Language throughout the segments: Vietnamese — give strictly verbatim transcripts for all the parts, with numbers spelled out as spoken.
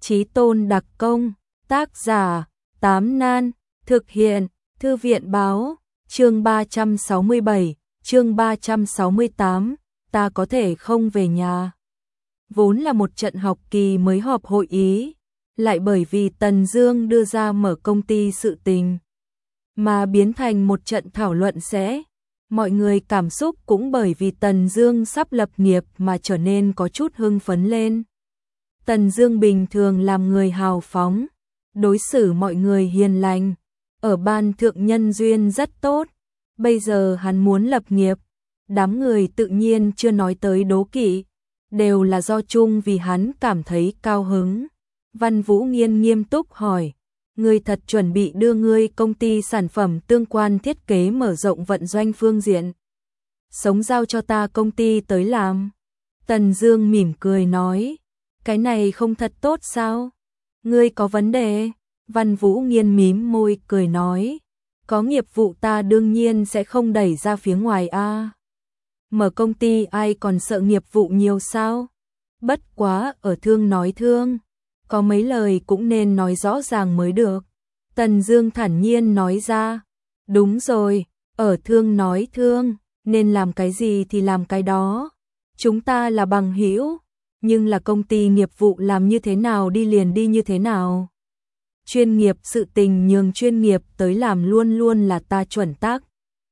Chí tôn đặc công, tác giả, Tám Nan, thực hiện, Thư viện báo, chương ba trăm sáu mươi bảy, chương ba trăm sáu mươi tám, ta có thể không về nhà. Vốn là một trận học kỳ mới họp hội ý, lại bởi vì Tần Dương đưa ra mở công ty sự tình, mà biến thành một trận thảo luận sẽ. Mọi người cảm xúc cũng bởi vì Tần Dương sắp lập nghiệp mà trở nên có chút hưng phấn lên. Tần Dương bình thường làm người hào phóng, đối xử mọi người hiền lành, ở ban thượng nhân duyên rất tốt. Bây giờ hắn muốn lập nghiệp, đám người tự nhiên chưa nói tới đố kỵ, đều là do chung vì hắn cảm thấy cao hứng. Văn Vũ Nghiên nghiêm túc hỏi, ngươi thật chuẩn bị đưa ngươi công ty sản phẩm tương quan thiết kế mở rộng vận doanh phương diện sống giao cho ta công ty tới làm? Tần Dương mỉm cười nói, cái này không thật tốt sao? Ngươi có vấn đề? Văn Vũ Nghiên mím môi cười nói, có nghiệp vụ ta đương nhiên sẽ không đẩy ra phía ngoài a. Mở công ty ai còn sợ nghiệp vụ nhiều sao? Bất quá ở thương nói thương, có mấy lời cũng nên nói rõ ràng mới được. Tần Dương thản nhiên nói ra, đúng rồi, ở thương nói thương, nên làm cái gì thì làm cái đó. Chúng ta là bằng hữu, nhưng là công ty nghiệp vụ làm như thế nào đi liền đi như thế nào. Chuyên nghiệp sự tình nhường chuyên nghiệp tới làm luôn luôn là ta chuẩn tắc.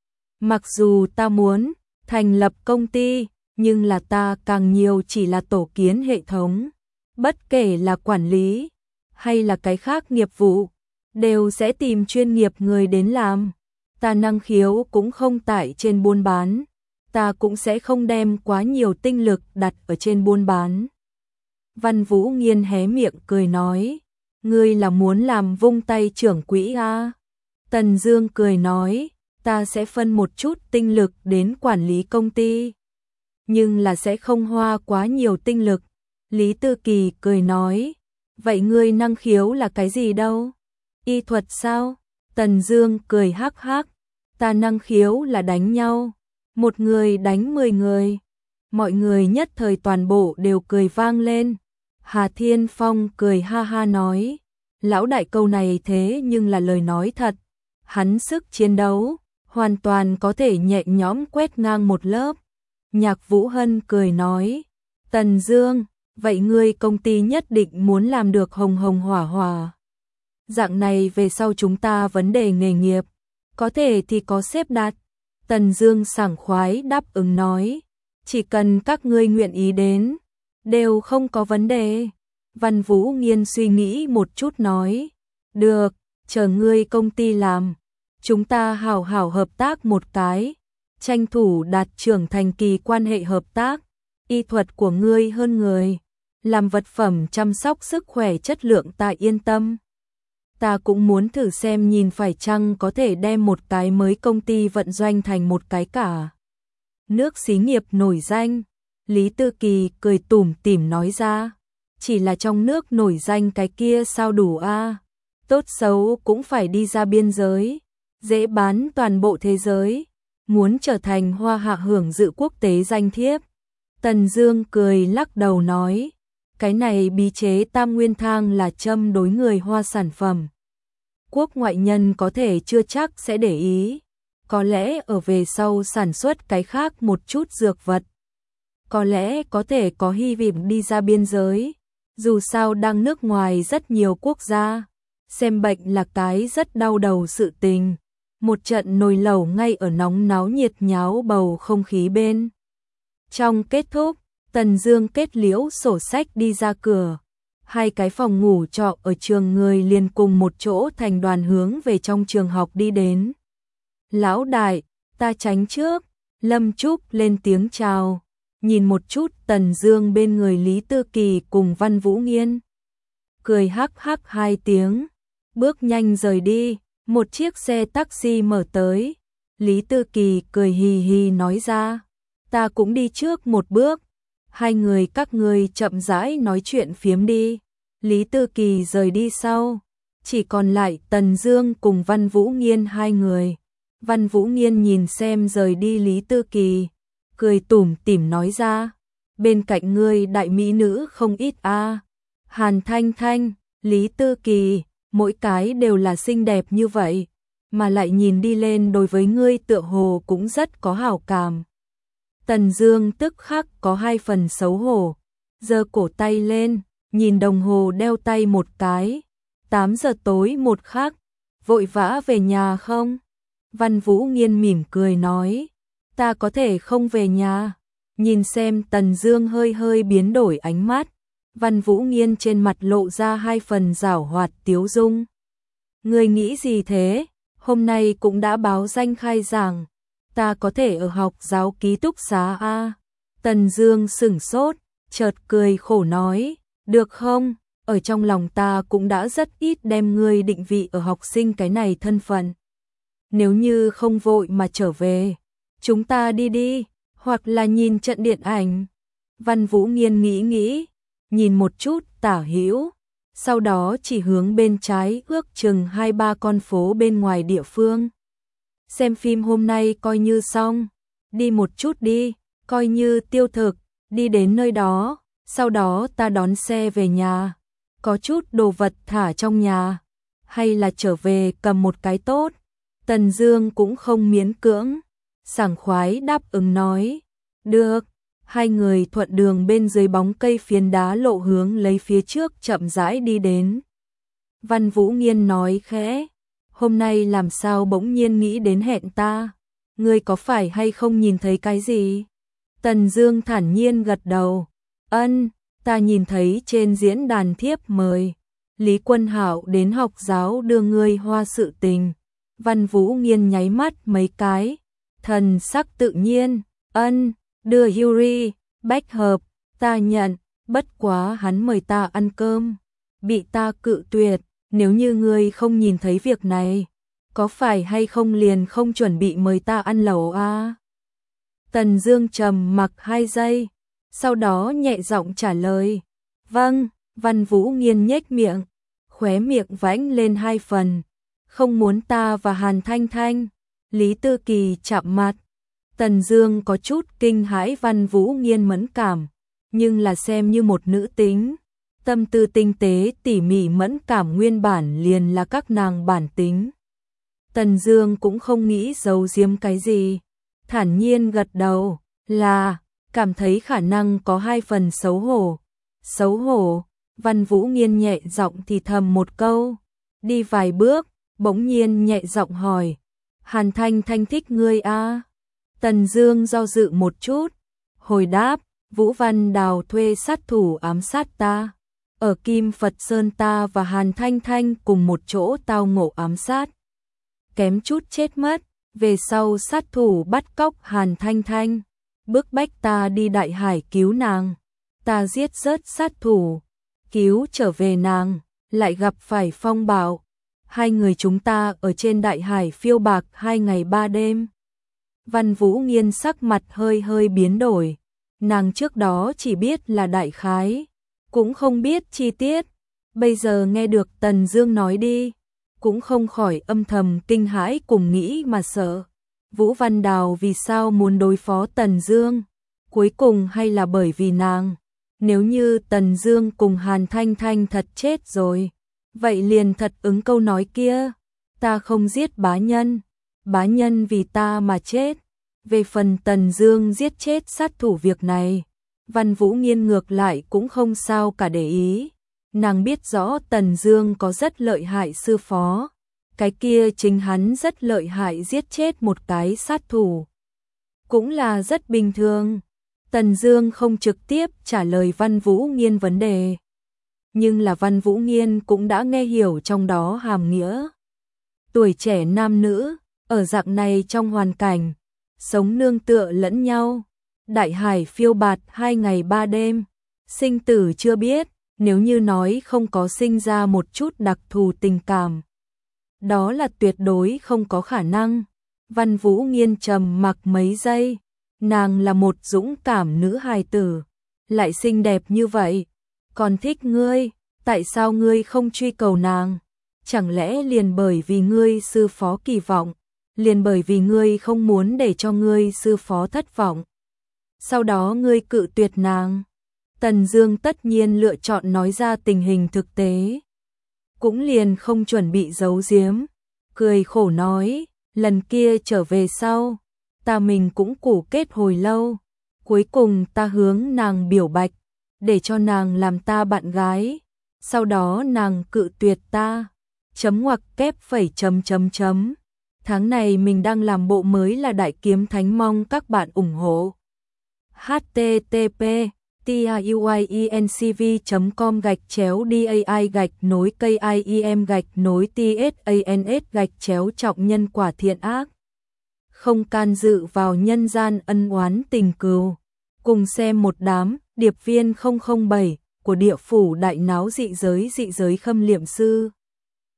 Mặc dù ta muốn thành lập công ty, nhưng là ta càng nhiều chỉ là tổ kiến hệ thống. Bất kể là quản lý hay là cái khác nghiệp vụ, đều sẽ tìm chuyên nghiệp người đến làm. Ta năng khiếu cũng không tại trên buôn bán, ta cũng sẽ không đem quá nhiều tinh lực đặt ở trên buôn bán. Văn Vũ Nghiên hé miệng cười nói, ngươi là muốn làm vung tay trưởng quỹ a? Tần Dương cười nói, ta sẽ phân một chút tinh lực đến quản lý công ty, nhưng là sẽ không hoa quá nhiều tinh lực. Lý Tư Kỳ cười nói, vậy ngươi năng khiếu là cái gì đâu? Y thuật sao? Tần Dương cười hắc hắc, ta năng khiếu là đánh nhau, một người đánh mười người. Mọi người nhất thời toàn bộ đều cười vang lên. Hà Thiên Phong cười ha ha nói, lão đại câu này thế nhưng là lời nói thật, hắn sức chiến đấu hoàn toàn có thể nhẹ nhõm quét ngang một lớp. Nhạc Vũ Hân cười nói, Tần Dương, vậy ngươi công ty nhất định muốn làm được hồng hồng hỏa hỏa. Dạng này về sau chúng ta vấn đề nghề nghiệp, có thể thì có xếp đặt. Tần Dương sảng khoái đáp ứng nói, chỉ cần các ngươi nguyện ý đến, đều không có vấn đề. Văn Vũ Nghiên suy nghĩ một chút nói, được, chờ ngươi công ty làm, chúng ta hảo hảo hợp tác một cái, tranh thủ đạt trưởng thành kỳ quan hệ hợp tác. Y thuật của ngươi hơn người, làm vật phẩm chăm sóc sức khỏe chất lượng ta yên tâm. Ta cũng muốn thử xem nhìn phải chăng có thể đem một cái mới công ty vận doanh thành một cái cả nước xí nghiệp nổi danh. Lý Tư Kỳ cười tủm tỉm nói ra, chỉ là trong nước nổi danh cái kia sao đủ a? Tốt xấu cũng phải đi ra biên giới, dễ bán toàn bộ thế giới, muốn trở thành hoa hạ hưởng dự quốc tế danh thiếp. Tần Dương cười lắc đầu nói, cái này bí chế tam nguyên thang là châm đối người hoa sản phẩm. Quốc ngoại nhân có thể chưa chắc sẽ để ý, có lẽ ở về sau sản xuất cái khác một chút dược vật, có lẽ có thể có hy vọng đi ra biên giới. Dù sao đang nước ngoài rất nhiều quốc gia, xem bệnh là cái rất đau đầu sự tình. Một trận nồi lẩu ngay ở nóng náo nhiệt nháo bầu không khí bên trong kết thúc, Tần Dương kết liễu sổ sách đi ra cửa. Hai cái phòng ngủ trọ ở trường người liền cùng một chỗ thành đoàn hướng về trong trường học đi đến. Lão đại, ta tránh trước. Lâm Trúc lên tiếng chào, nhìn một chút Tần Dương bên người Lý Tư Kỳ cùng Văn Vũ Nghiên, cười hắc hắc hai tiếng, bước nhanh rời đi. Một chiếc xe taxi mở tới, Lý Tư Kỳ cười hì hì nói ra, ta cũng đi trước một bước, hai người các ngươi chậm rãi nói chuyện phiếm đi. Lý Tư Kỳ rời đi sau, chỉ còn lại Tần Dương cùng Văn Vũ Nghiên hai người. Văn Vũ Nghiên nhìn xem rời đi Lý Tư Kỳ, cười tủm tỉm nói ra, bên cạnh ngươi đại mỹ nữ không ít a. Hàn Thanh Thanh, Lý Tư Kỳ, mỗi cái đều là xinh đẹp như vậy, mà lại nhìn đi lên đối với ngươi tựa hồ cũng rất có hảo cảm. Tần Dương tức khắc có hai phần xấu hổ, giơ cổ tay lên, nhìn đồng hồ đeo tay một cái, tám giờ tối một khắc, vội vã về nhà không? Văn Vũ Nghiên mỉm cười nói, ta có thể không về nhà. Nhìn xem Tần Dương hơi hơi biến đổi ánh mắt, Văn Vũ Nghiên trên mặt lộ ra hai phần giảo hoạt tiếu dung. Ngươi nghĩ gì thế? Hôm nay cũng đã báo danh khai giảng, ta có thể ở học giáo ký túc xá a? Tần Dương sững sốt, chợt cười khổ nói, được không? Ở trong lòng ta cũng đã rất ít đem ngươi định vị ở học sinh cái này thân phận. Nếu như không vội mà trở về, chúng ta đi đi, hoặc là nhìn trận điện ảnh. Văn Vũ Nghiên nghĩ nghĩ, nhìn một chút tả hữu, sau đó chỉ hướng bên trái ước chừng hai ba con phố bên ngoài địa phương. Xem phim hôm nay coi như xong, đi một chút đi, coi như tiêu thực, đi đến nơi đó, sau đó ta đón xe về nhà, có chút đồ vật thả trong nhà, hay là trở về cầm một cái tốt. Tần Dương cũng không miễn cưỡng, sảng khoái đáp ứng nói, được. Hai người thuận đường bên dưới bóng cây phiến đá lộ hướng lấy phía trước chậm rãi đi đến. Văn Vũ Nghiên nói khẽ, hôm nay làm sao bỗng nhiên nghĩ đến hẹn ta, ngươi có phải hay không nhìn thấy cái gì? Tần Dương thản nhiên gật đầu, ân, ta nhìn thấy trên diễn đàn thiếp mời, Lý Quân Hạo đến học giáo đưa ngươi hoa sự tình. Văn Vũ Nghiên nháy mắt mấy cái, thần sắc tự nhiên, ân, đưa Yuri, bách hợp, ta nhận, bất quá hắn mời ta ăn cơm, bị ta cự tuyệt, nếu như ngươi không nhìn thấy việc này, có phải hay không liền không chuẩn bị mời ta ăn lẩu a? Tần Dương trầm mặc hai giây, sau đó nhẹ giọng trả lời, vâng. Văn Vũ Nghiên nhếch miệng, khóe miệng vãnh lên hai phần, không muốn ta và Hàn Thanh Thanh, Lý Tư Kỳ chạm mặt. Tần Dương có chút kinh hãi Văn Vũ Nghiên mẫn cảm, nhưng là xem như một nữ tính, tâm tư tinh tế tỉ mỉ mẫn cảm nguyên bản liền là các nàng bản tính. Tần Dương cũng không nghĩ giấu giếm cái gì, thản nhiên gật đầu, là, cảm thấy khả năng có hai phần xấu hổ. Xấu hổ, Văn Vũ Nghiên nhẹ giọng thì thầm một câu, đi vài bước, bỗng nhiên nhẹ giọng hỏi, Hàn Thanh Thanh thích ngươi a? Tần Dương do dự một chút, hồi đáp, Vũ Văn Đào thuê sát thủ ám sát ta. Ở Kim Phật Sơn ta và Hàn Thanh Thanh cùng một chỗ tao ngộ ám sát. Kém chút chết mất, về sau sát thủ bắt cóc Hàn Thanh Thanh, bức bách ta đi Đại Hải cứu nàng. Ta giết rớt sát thủ, cứu trở về nàng, lại gặp phải phong bạo. Hai người chúng ta ở trên Đại Hải phiêu bạc hai ngày ba đêm. Văn Vũ Nghiên sắc mặt hơi hơi biến đổi, nàng trước đó chỉ biết là đại khái, cũng không biết chi tiết, bây giờ nghe được Tần Dương nói đi, cũng không khỏi âm thầm kinh hãi cùng nghĩ mà sợ. Vũ Văn Đào vì sao muốn đối phó Tần Dương? Cuối cùng hay là bởi vì nàng? Nếu như Tần Dương cùng Hàn Thanh Thanh thật chết rồi, vậy liền thật ứng câu nói kia, ta không giết bá nhân, bá nhân vì ta mà chết. Về phần Tần Dương giết chết sát thủ việc này, Văn Vũ Nghiên ngược lại cũng không sao cả để ý. Nàng biết rõ Tần Dương có rất lợi hại sư phó, cái kia chính hắn rất lợi hại giết chết một cái sát thủ, cũng là rất bình thường. Tần Dương không trực tiếp trả lời Văn Vũ Nghiên vấn đề, nhưng là Văn Vũ Nghiên cũng đã nghe hiểu trong đó hàm nghĩa. Tuổi trẻ nam nữ, ở dạng này trong hoàn cảnh, sống nương tựa lẫn nhau, Đại Hải phiêu bạt hai ngày ba đêm, sinh tử chưa biết, nếu như nói không có sinh ra một chút đặc thù tình cảm, đó là tuyệt đối không có khả năng. Văn Vũ Nghiên trầm mặc mấy giây, nàng là một dũng cảm nữ hài tử, lại xinh đẹp như vậy, còn thích ngươi, tại sao ngươi không truy cầu nàng? Chẳng lẽ liền bởi vì ngươi sư phó kỳ vọng, liền bởi vì ngươi không muốn để cho ngươi sư phó thất vọng, sau đó ngươi cự tuyệt nàng? Tần Dương tất nhiên lựa chọn nói ra tình hình thực tế, cũng liền không chuẩn bị giấu giếm, cười khổ nói, lần kia trở về sau, ta mình cũng cũ kết hồi lâu, cuối cùng ta hướng nàng biểu bạch, để cho nàng làm ta bạn gái, sau đó nàng cự tuyệt ta, chấm ngoặc kép phẩy chấm chấm chấm. Tháng này mình đang làm bộ mới là Đại Kiếm Thánh, mong các bạn ủng hộ. h t t p tuyencv chấm com gạch chéo dai gạch nối kiem gạch nối tsans gạch chéo trọng nhân quả thiện ác. Không can dự vào nhân gian ân oán tình cừu. Cùng xem một đám điệp viên không không bảy của địa phủ đại náo dị giới dị giới Khâm Liệm Sư.